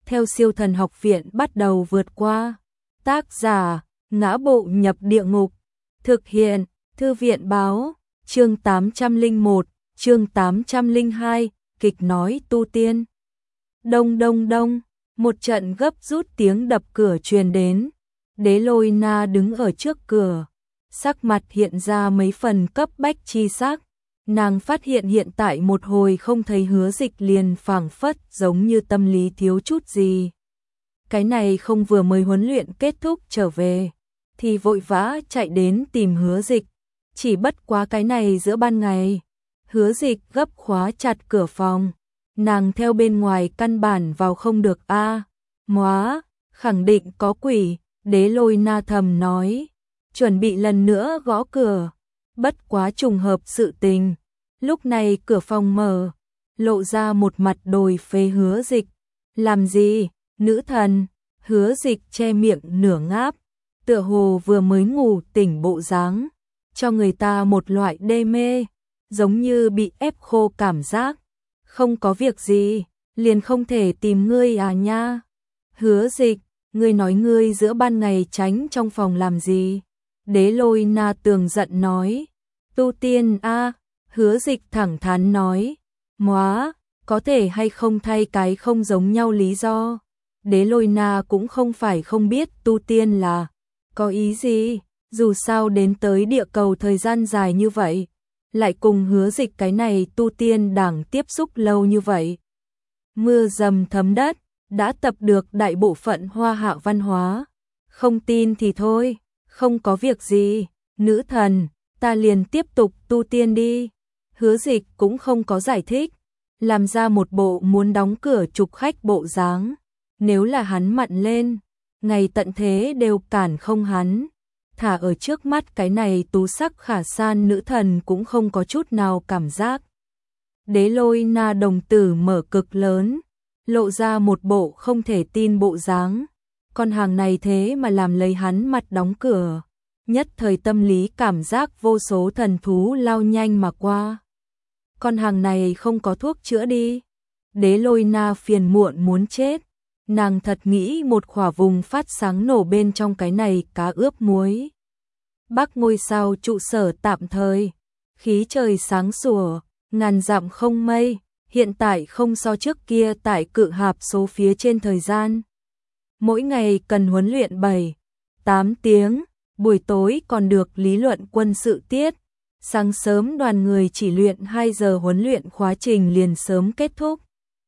theo Siêu Thần Học Viện bắt đầu vượt qua. Tác giả: Ngã Bộ Nhập Địa Ngục. Thực hiện: Thư viện báo. Chương 801, chương 802, kịch nói tu tiên. Đông đông đông, một trận gấp rút tiếng đập cửa truyền đến. Đế Lôi Na đứng ở trước cửa, sắc mặt hiện ra mấy phần cấp bách chi sắc. Nàng phát hiện hiện tại một hồi không thấy Hứa Dịch liền phảng phất giống như tâm lý thiếu chút gì. Cái này không vừa mới huấn luyện kết thúc trở về, thì vội vã chạy đến tìm Hứa Dịch. Chỉ bất quá cái này giữa ban ngày, Hứa Dịch gấp khóa chặt cửa phòng. Nàng theo bên ngoài căn bản vào không được a. Móa, khẳng định có quỷ, Đế Lôi Na thầm nói, chuẩn bị lần nữa gõ cửa. Bất quá trùng hợp sự tình, lúc này cửa phòng mở, lộ ra một mặt đồi phế Hứa Dịch. Làm gì, nữ thần? Hứa Dịch che miệng nửa ngáp, tựa hồ vừa mới ngủ tỉnh bộ dáng, cho người ta một loại đê mê, giống như bị ép khô cảm giác. Không có việc gì, liền không thể tìm ngươi à nha. Hứa Dịch, ngươi nói ngươi giữa ban ngày tránh trong phòng làm gì? Đế Lôi Na tường giận nói. Tu tiên a. Hứa Dịch thẳng thắn nói. Móa, có thể hay không thay cái không giống nhau lý do. Đế Lôi Na cũng không phải không biết tu tiên là có ý gì, dù sao đến tới địa cầu thời gian dài như vậy, lại cùng Hứa Dịch cái này tu tiên đảng tiếp xúc lâu như vậy. Mưa dầm thấm đất, đã tập được đại bộ phận hoa hạ văn hóa. Không tin thì thôi, không có việc gì, nữ thần, ta liền tiếp tục tu tiên đi. Hứa Dịch cũng không có giải thích, làm ra một bộ muốn đóng cửa trục khách bộ dáng. Nếu là hắn mặn lên, ngày tận thế đều cản không hắn. Thả ở trước mắt cái này tú sắc khả san nữ thần cũng không có chút nào cảm giác. Đế Lôi Na đồng tử mở cực lớn, lộ ra một bộ không thể tin bộ dáng. Con hàng này thế mà làm lấy hắn mặt đóng cửa. Nhất thời tâm lý cảm giác vô số thần thú lao nhanh mà qua. Con hàng này không có thuốc chữa đi. Đế Lôi Na phiền muộn muốn chết. Nàng thật nghĩ một khỏa vùng phát sáng nổ bên trong cái này cá ướp muối. Bắc ngôi sao trụ sở tạm thời, khí trời sáng sủa, ngàn dặm không mây, hiện tại không so trước kia tại Cự Hạp số phía trên thời gian. Mỗi ngày cần huấn luyện 7-8 tiếng, buổi tối còn được lý luận quân sự tiết. Sáng sớm đoàn người chỉ luyện 2 giờ huấn luyện khóa trình liền sớm kết thúc.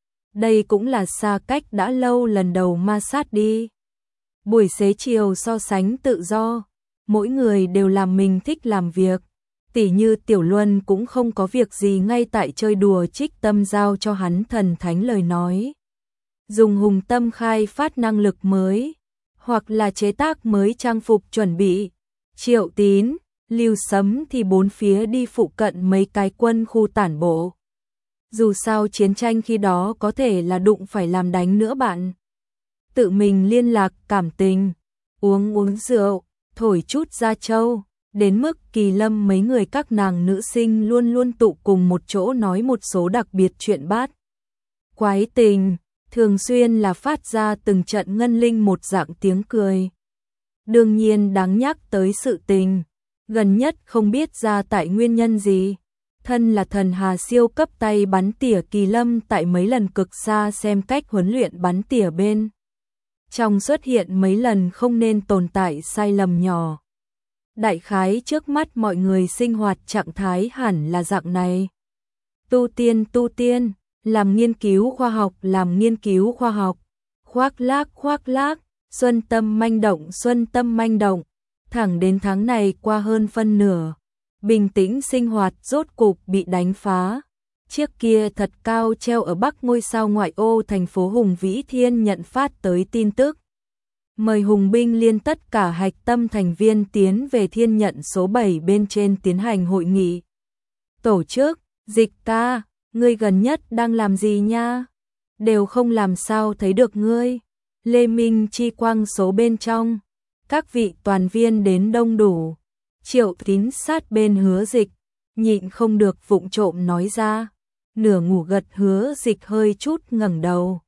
Đây cũng là xa cách đã lâu lần đầu ma sát đi. Buổi xế chiều so sánh tự do, mỗi người đều làm mình thích làm việc. Tỉ như Tiểu Luân cũng không có việc gì ngay tại chơi đùa trích tâm giao cho hắn thần thánh lời nói. Dùng hùng tâm khai phát năng lực mới, hoặc là chế tác mới trang phục chuẩn bị. Triệu Tín, Lưu Sấm thì bốn phía đi phụ cận mấy cái quân khu tản bộ. Dù sao chiến tranh khi đó có thể là đụng phải làm đánh nữa bạn. Tự mình liên lạc cảm tình, uống rượu, thổi chút da trâu, đến mức Kỳ Lâm mấy người các nàng nữ sinh luôn luôn tụ cùng một chỗ nói một số đặc biệt chuyện bát quái tình, thường xuyên là phát ra từng trận ngân linh một dạng tiếng cười. Đương nhiên đáng nhắc tới sự tình, gần nhất không biết ra tại nguyên nhân gì. Thân là thần hà siêu cấp tay bắn tỉa Kỳ Lâm tại mấy lần cực xa xem cách huấn luyện bắn tỉa bên trong xuất hiện mấy lần không nên tồn tại sai lầm nhỏ. Đại khái trước mắt mọi người sinh hoạt trạng thái hẳn là dạng này. Tu tiên, làm nghiên cứu khoa học, khoác lác, xuân tâm manh động, thẳng đến tháng này qua hơn phân nửa. Bình tĩnh sinh hoạt rốt cục bị đánh phá. Chiếc kia thật cao treo ở Bắc ngôi sao ngoại ô thành phố Hùng Vĩ Thiên nhận phát tới tin tức. Mời Hùng binh liên tất cả hạch tâm thành viên tiến về Thiên nhận số 7 bên trên tiến hành hội nghị. Tổ chức, Dịch ca, ngươi gần nhất đang làm gì nha? Đều không làm sao thấy được ngươi. Lê Minh chi quang số bên trong. Các vị toàn viên đến đông đủ. Triệu Tín sát bên Hứa Dịch, nhịn không được vụng trộm nói ra. Nửa ngủ gật Hứa Dịch hơi chút ngẩng đầu.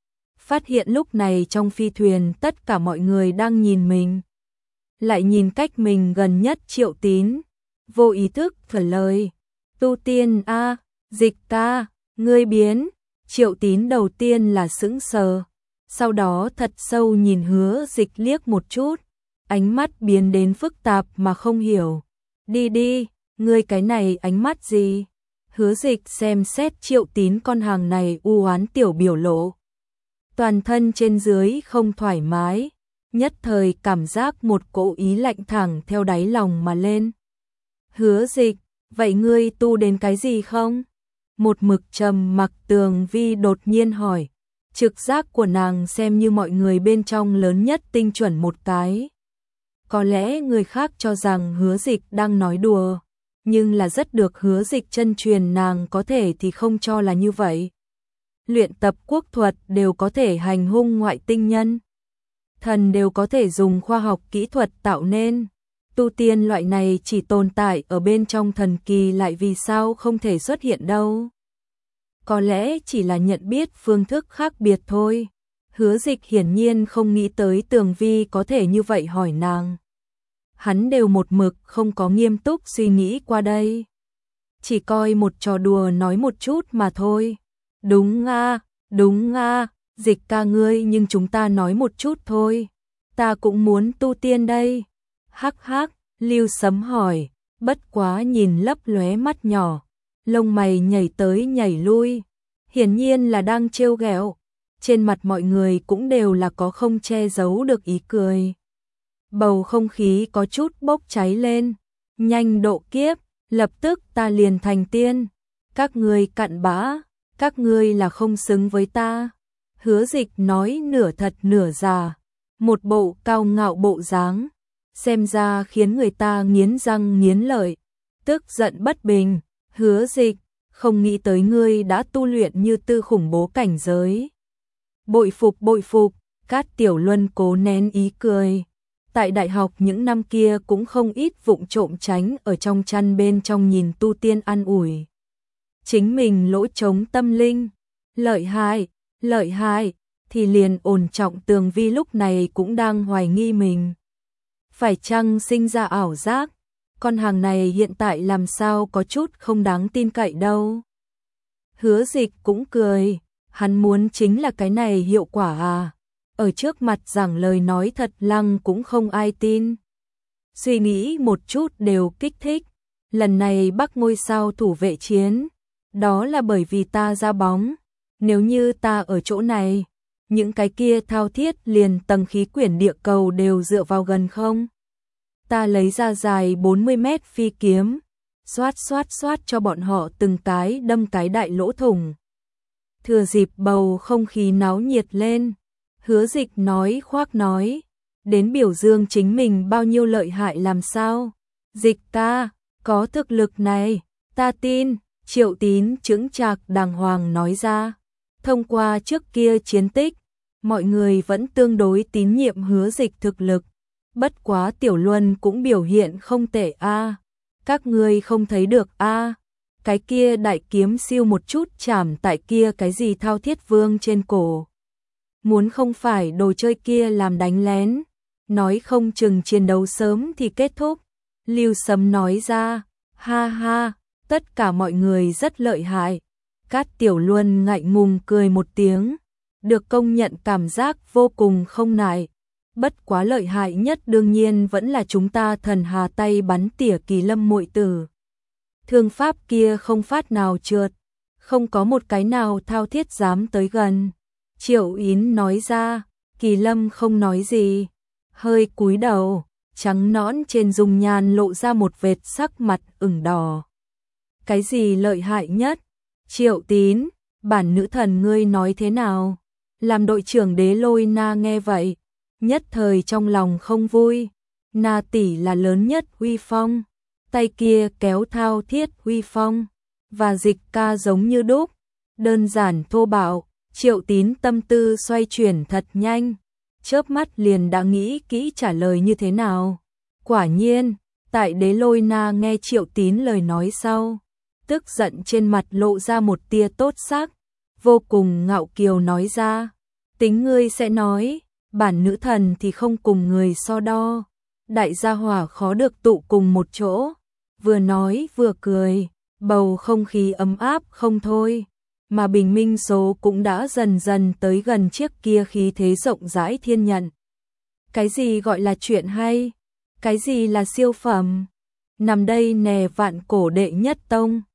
phát hiện lúc này trong phi thuyền tất cả mọi người đang nhìn mình. Lại nhìn cách mình gần nhất Triệu Tín, vô ý thức thở lời. Tu Tiên a, Dịch ca, ngươi biến. Triệu Tín đầu tiên là sững sờ, sau đó thật sâu nhìn Hứa Dịch liếc một chút, ánh mắt biến đến phức tạp mà không hiểu. Đi đi, ngươi cái này ánh mắt gì? Hứa Dịch xem xét Triệu Tín con hàng này u oán tiểu biểu lộ. Toàn thân trên dưới không thoải mái, nhất thời cảm giác một cỗ ý lạnh thẳng theo đáy lòng mà lên. Hứa Dịch, vậy ngươi tu đến cái gì không? Một mực trầm mặc Tường Vi đột nhiên hỏi. Trực giác của nàng xem như mọi người bên trong lớn nhất tinh chuẩn một cái. Có lẽ người khác cho rằng Hứa Dịch đang nói đùa, nhưng là rất được Hứa Dịch chân truyền nàng có thể thì không cho là như vậy. Luyện tập quốc thuật đều có thể hành hung ngoại tinh nhân. Thần đều có thể dùng khoa học kỹ thuật tạo nên. Tu tiên loại này chỉ tồn tại ở bên trong thần kỳ lại vì sao không thể xuất hiện đâu. Có lẽ chỉ là nhận biết phương thức khác biệt thôi. Hứa Dịch hiển nhiên không nghĩ tới Tường Vi có thể như vậy hỏi nàng. Hắn đều một mực không có nghiêm túc suy nghĩ qua đây. Chỉ coi một trò đùa nói một chút mà thôi. Đúng a, Dịch ca ngươi, nhưng chúng ta nói một chút thôi. Ta cũng muốn tu tiên đây. Hắc hắc, Lưu Sấm hỏi, bất quá nhìn lấp lóe mắt nhỏ, lông mày nhảy tới nhảy lui, hiển nhiên là đang trêu ghẹo. Trên mặt mọi người cũng đều là có không che giấu được ý cười. Bầu không khí có chút bốc cháy lên, nhanh độ kiếp, lập tức ta liền thành tiên. Các ngươi cặn bã, các ngươi là không xứng với ta. Hứa Dịch nói nửa thật nửa giả, một bộ cao ngạo bộ dáng, xem ra khiến người ta nghiến răng nghiến lợi, tức giận bất bình. Hứa Dịch, không nghĩ tới ngươi đã tu luyện như tư khủng bố cảnh giới. Bội phục, Cát Tiểu Luân cố nén ý cười. Tại đại học những năm kia cũng không ít vụng trộm tránh ở trong chăn bên trong nhìn tu tiên an ủi chính mình lỗ trống tâm linh. Lợi hại, thì liền ổn trọng Tường Vi lúc này cũng đang hoài nghi mình. Phải chăng sinh ra ảo giác, con hàng này hiện tại làm sao có chút không đáng tin cậy đâu. Hứa Dịch cũng cười, hắn muốn chính là cái này hiệu quả à. Ở trước mặt giảng lời nói thật lăng cũng không ai tin. Suy nghĩ một chút đều kích thích. Lần này Bắc ngôi sao thủ vệ chiến, đó là bởi vì ta ra bóng. Nếu như ta ở chỗ này, những cái kia thao thiết liền tầng khí quyển địa cầu đều dựa vào gần không. Ta lấy ra dài 40 mét phi kiếm, xoát cho bọn họ từng cái đâm cái đại lỗ thủng. Thừa dịp bầu không khí náo nhiệt lên, Hứa Dịch nói khoác nói, đến biểu dương chính mình bao nhiêu lợi hại làm sao. Dịch ca, có thực lực này, ta tin. Triệu Tín chững chạc đàng hoàng nói ra. Thông qua trước kia chiến tích, mọi người vẫn tương đối tín nhiệm Hứa Dịch thực lực. Bất quá Tiểu Luân cũng biểu hiện không tệ a. Các ngươi không thấy được a? Cái kia đại kiếm siêu một chút chảm tại kia cái gì thao thiết vương trên cổ. Muốn không phải đồ chơi kia làm đánh lén, nói không chừng chiến đấu sớm thì kết thúc. Lưu Sấm nói ra, ha ha, tất cả mọi người rất lợi hại. Cát Tiểu Luân ngại ngùng cười một tiếng, được công nhận cảm giác vô cùng không nại. Bất quá lợi hại nhất đương nhiên vẫn là chúng ta Thần Hà tay bắn tỉa Kỳ Lâm muội tử. Thương pháp kia không phát nào trượt, không có một cái nào thao thiết dám tới gần. Triệu Yến nói ra, Kỳ Lâm không nói gì, hơi cúi đầu, trắng nõn trên dung nhan lộ ra một vệt sắc mặt ửng đỏ. Cái gì lợi hại nhất? Triệu Tín, bản nữ thần ngươi nói thế nào? Làm đội trưởng Đế Lôi Na nghe vậy, nhất thời trong lòng không vui. Na tỷ là lớn nhất uy phong, tay kia kéo thao thiết uy phong, và Dịch ca giống như đúc, đơn giản thô bạo. Triệu Tín tâm tư xoay chuyển thật nhanh, chớp mắt liền đã nghĩ kỹ trả lời như thế nào. Quả nhiên, tại Đế Lôi Na nghe Triệu Tín lời nói sau, tức giận trên mặt lộ ra một tia tốt sắc, vô cùng ngạo kiều nói ra, Tính ngươi sẽ nói, bản nữ thần thì không cùng người so đo. Đại gia hỏa khó được tụ cùng một chỗ, vừa nói vừa cười, bầu không khí ấm áp không thôi. Mà bình minh số cũng đã dần dần tới gần chiếc kia khí thế rộng rãi thiên nhận. Cái gì gọi là chuyện hay? Cái gì là siêu phẩm? Nằm đây nè vạn cổ đệ nhất tông.